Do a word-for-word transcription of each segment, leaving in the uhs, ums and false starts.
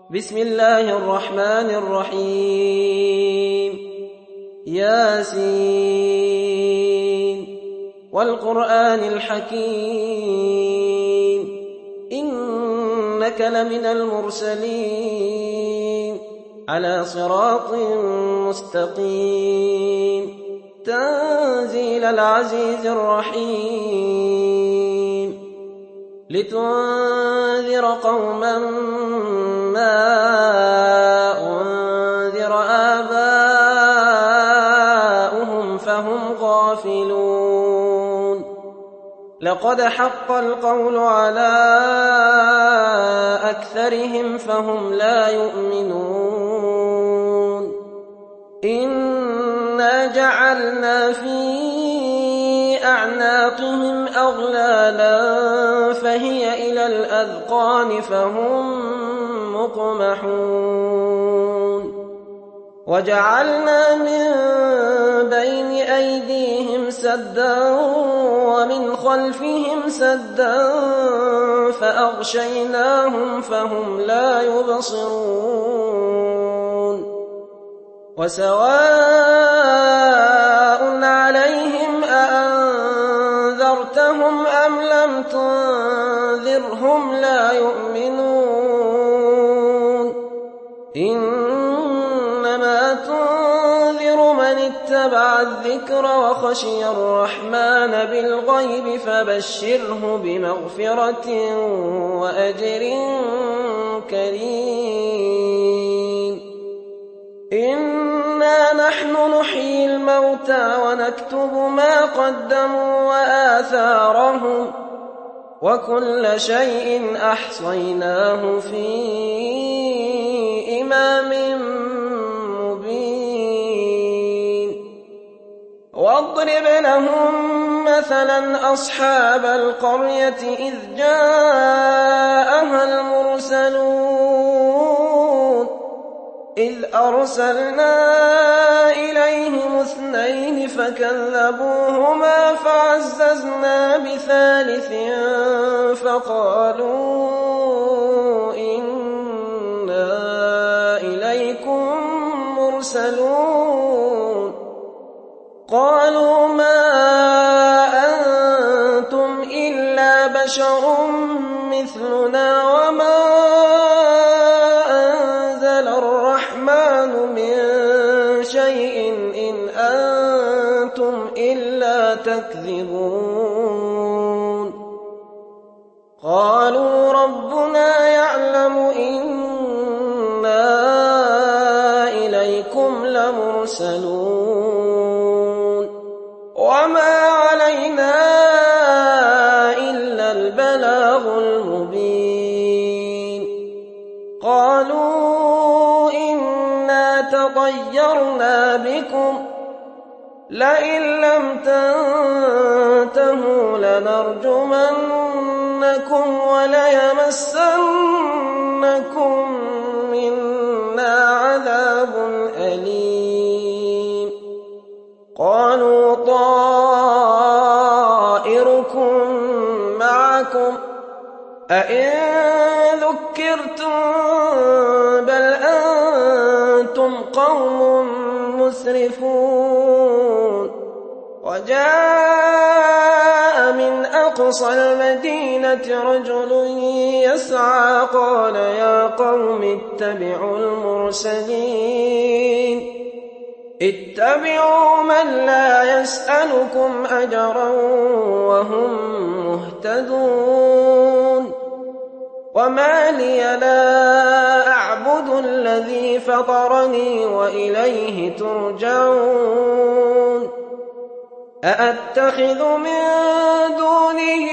بسم الله الرحمن الرحيم ياسين والقرآن الحكيم إنك لمن المرسلين على صراط مستقيم تنزيل العزيز الرحيم لتنذر قوما ما أنذر آباؤهم فهم غافلون لقد حق القول على أكثرهم فهم لا يؤمنون إنا جعلنا في أعناقهم أغلالا فهي إلى الأذقان فهم مقمحون وجعلنا من بين أيديهم سدا ومن خلفهم سدا فأغشيناهم فهم لا يبصرون وسواء عليهم أأنذرتهم أم لم تنذرهم لا يؤمنون إنما تنذر من اتبع الذكر وخشي الرحمن بالغيب فبشره بمغفرة وأجر كريم إنا نحن نحيي الموتى ونكتب ما قدموا وآثارهم وكل شيء أحصيناه في إمام مبين واضرب لهم مثلا أصحاب القرية إذ جاءها المرسلون إذ أرسلنا إليهم اثنين فكذبوهما فعززنا بثالث فقالوا إنا إليكم مرسلون قالوا ما أنتم إلا بشر مثلنا وما أنزل الرحمن من شيء إن أنتم إلا تكذبون قالوا ربنا يعلم إنا إليكم لمرسلون وما علينا إلا البلاغ المبين قالوا إنا تطيرنا بكم لئن لم تنتهوا لنرجمنكم وليمسنكم منا عذاب أليم قالوا طائركم معكم أئن ذكرتم بل أنتم قوم مسرفون وجاء من أقصى المدينة رجل يسعى قال يا قوم اتبعوا المرسلين اتبعوا من لا يسألكم أجرا وهم مهتدون وما لي لا أعبد الذي فطرني وإليه ترجعون أأتخذ من دونه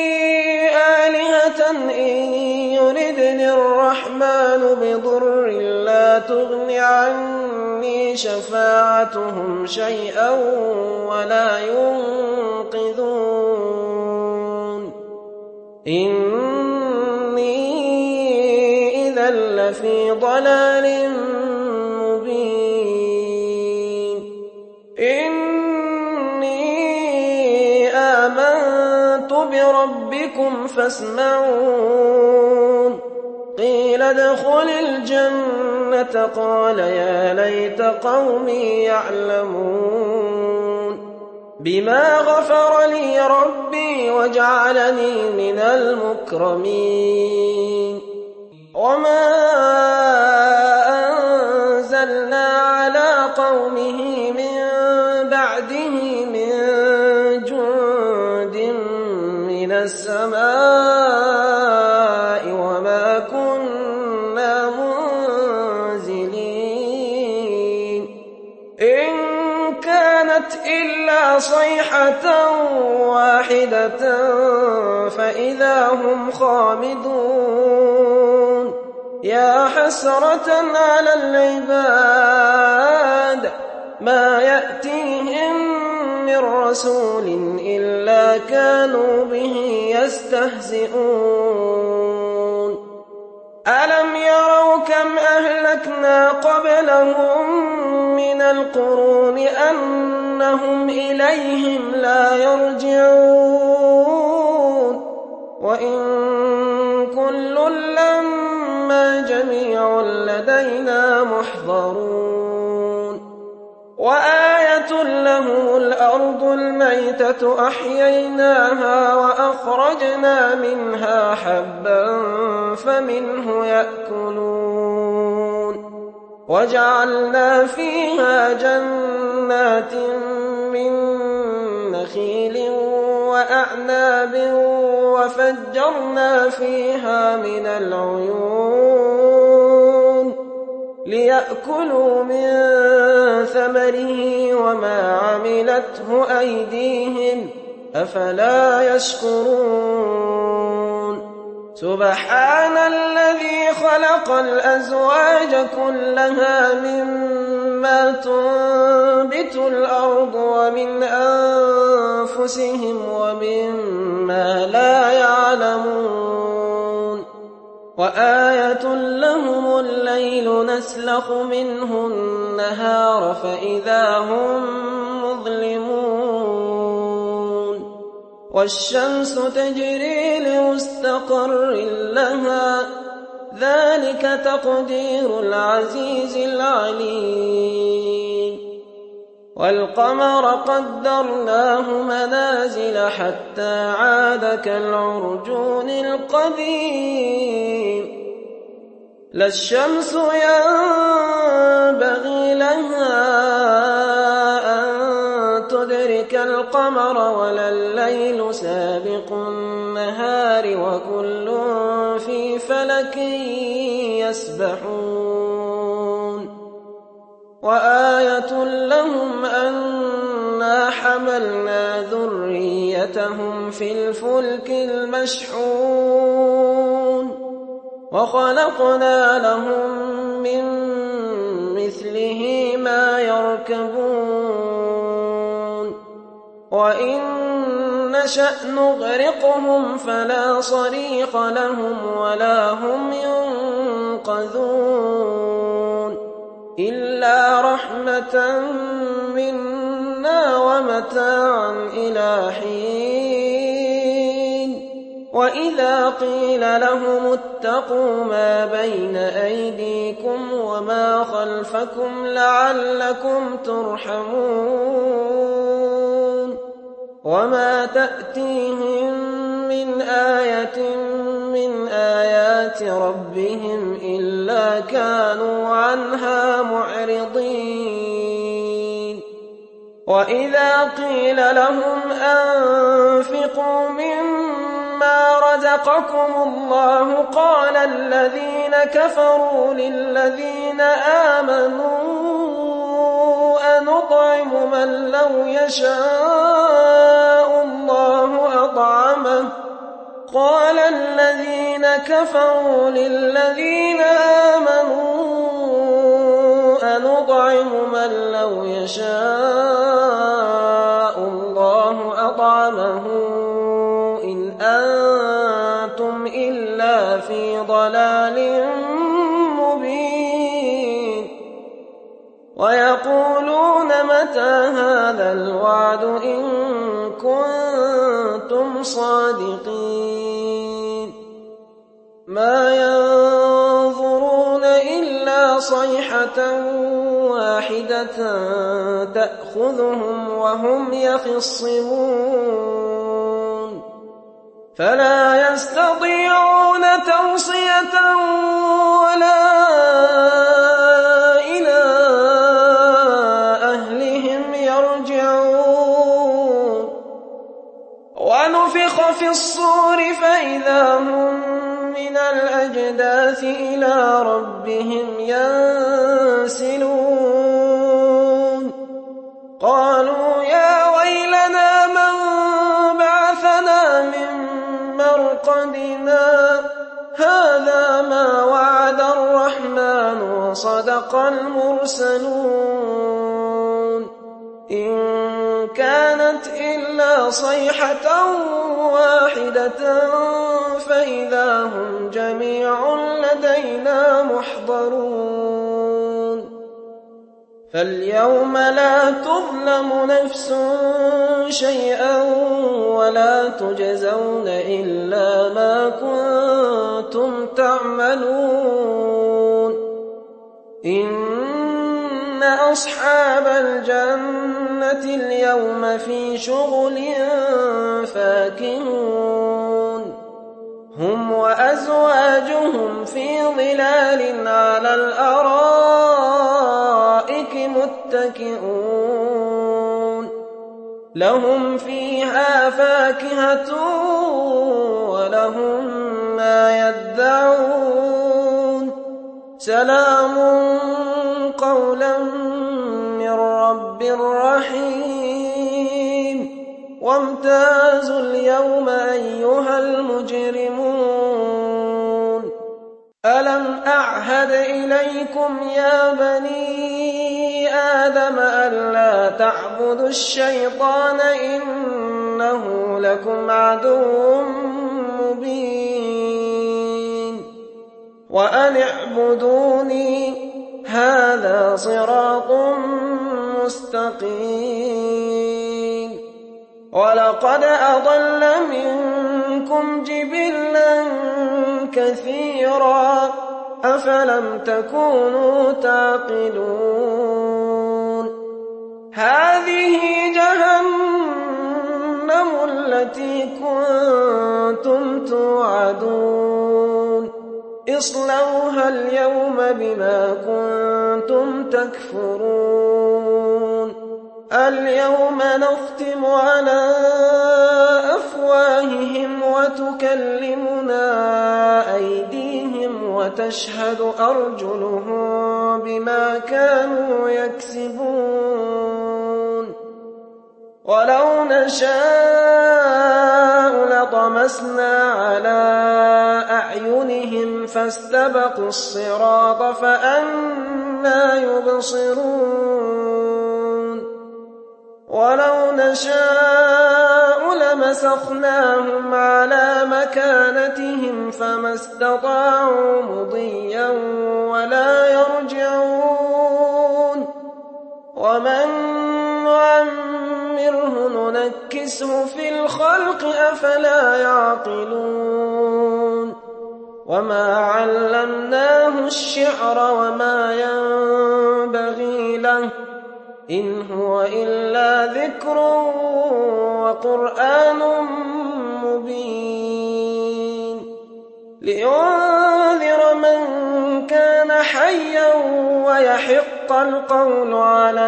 آلهة إن يردني الرحمن بضر لا تغن عني شفاعتهم شيئا ولا ينقذون إني إذا لفي ضلال مبين إني آمنت بربكم فاسمعون قيل ادخل الجنة قال يا ليت قومي يعلمون بما غفر لي ربي وجعلني من المكرمين وما أنزلنا على قومه من بعده من جند من السماء وما كنا منزلين إن كانت إلا صيحة واحدة فإذا هم خامدون يا حسرة على العباد ما يأتيهم من رسول إلا كانوا به يستهزئون ألم يروا كم أهلكنا قبلهم من القرون أنهم إليهم لا يرجعون وإن كل لما جميع لدينا محضرون وآية لهم الأرض الميتة أحييناها وأخرجنا منها حبا فمنه يأكلون وجعلنا فيها جنات من نخيل وأعناب وفجرنا فيها من العيون ليأكلوا من ثمره وما عملته أيديهم أفلا يشكرون سبحان الذي خلق الأزواج كلها مما تنبت الأرض ومن أنفسهم ومما لا يعلمون وآية لهم الليل نسلخ منه النهار فإذا هم مظلمون والشمس تجري لمستقر لها ذلك تقدير العزيز العليم والقمر قدرناه منازل حتى عاد كالعرجون القديم لا الشمس ينبغي لها أن تدرك القمر ولا الليل سابق النهار وكل في فلك يسبحون وآية لهم أنا حملنا ذريتهم في الفلك المشحون وخلقنا لهم من مثله ما يركبون وإن نشأ نغرقهم فلا صريخ لهم ولا هم ينقذون إلا رحمة منا ومتاعا إلى حين وإذا قيل لهم اتقوا ما بين أيديكم وما خلفكم لعلكم ترحمون وما تأتيهم من آية من آيات ربهم إلا كانوا عنها معرضين وإذا قيل لهم أنفقوا مما رزقكم الله قال الذين كفروا للذين آمنوا أنطعم من لو يشاء الله أطعمه قال الذين كفروا للذين آمنوا أنطعم من لو يشاء الله أطعمه إن أنتم إلا في ضلال مبين ويقولون متى هذا الوعد إن كنتم صادقين ما ينظرون إلا صيحة واحدة تأخذهم وهم يخصمون فلا يستطيعون توصية ولا إلى أهلهم يرجعون ونفخ في الصور فإذا هم من الأجداث إلى ربهم ينسلون قالوا يا ويلنا من بعثنا من مرقدنا هذا ما وعد الرحمن وصدق المرسلون إن كانت إلا صيحة واحدة فإذا هم جميع لدينا محضرون فاليوم لا تظلم نفس شيئا ولا تجزون إلا ما كنتم تعملون إن أصحاب الجنة اليوم في شغل فاكهون هم وأزواجهم في ظلال على الأرائك متكئون لهم فيها فاكهة ولهم ما يدعون سلام قولا من رب رحيم وامتازوا اليوم أيها المجرمون ألم أعهد إليكم يا بني آدم ألا تعبدوا الشيطان إنه لكم عدو مبين وأن اعبدوني هذا صراط مستقيم ولقد أضل منكم جبلا كثيرا أفلم تكونوا تعقلون هذه جهنم التي كنتم توعدون اصلوها اليوم بما كنتم تكفرون اليوم نختم على أفواههم وتكلمنا أيديهم وتشهد أرجلهم بما كانوا يكسبون ولو نشاء لطمسنا على أعينهم فاستبقوا الصراط فأنى يبصرون ولو نشاء لمسخناهم على مكانتهم فما استطاعوا مضيا ولا يرجعون ومن نعمره ننكسه في الخلق أفلا يعقلون وما علمناه الشعر وما ينبغي له إن هو إلا ذكر وقرآن مبين لينذر من كان حيا ويحق القول على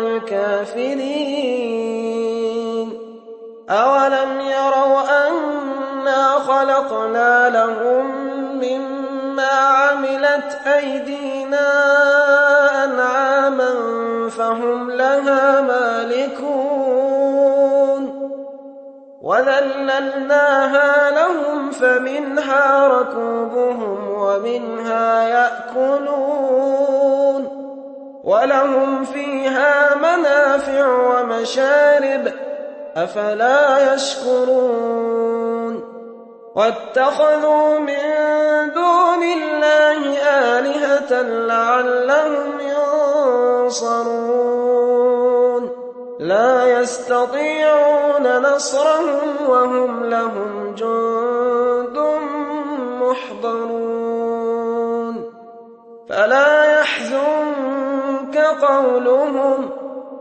الكافرين أولم يروا أنا خلقنا لهم مما عملت أيدينا أنعاما فهم لها مالكون وذللناها لهم فمنها ركوبهم ومنها يأكلون ولهم فيها منافع ومشارب أفلا يشكرون واتخذوا من دون الله آلهة لعلهم ينصرون لا يستطيعون نصرهم وهم لهم جند محضرون فلا يحزنك قولهم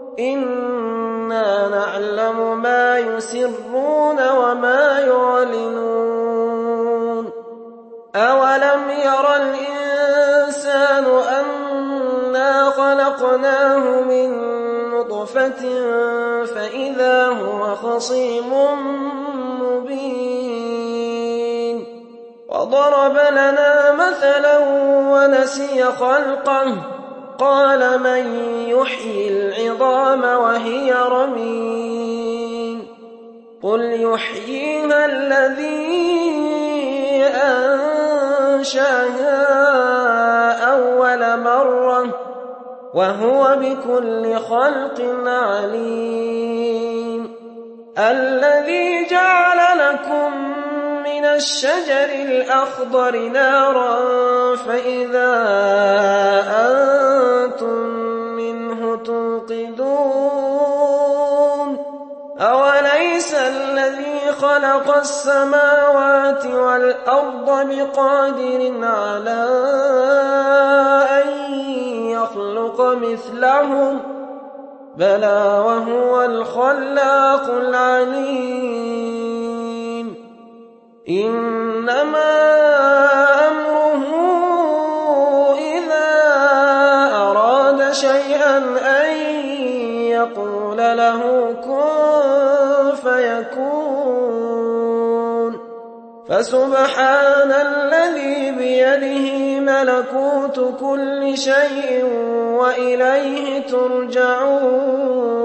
إنا نعلم ما يسرون وما يعلنون أولم ير الإنسان أنا خلقناه من نطفة فإذا هو خصيم مبين وضرب لنا مثلا ونسي خلقه قال من يحيي العظام وهي رميم قل يحييها الذي أنشأها أول مرة وهو بكل خلق عليم الذي جعل لكم من الشجر الأخضر نارا فإذا أنتم منه توقدون أوليس الذي خلق السماوات والأرض بقادر على أن يخلق مثلهم بلى وهو الخلاق العليم إنما أمره إذا أراد شيئا أن يقول له كن فيكون فسبحان الذي بيده ملكوت كل شيء وإليه ترجعون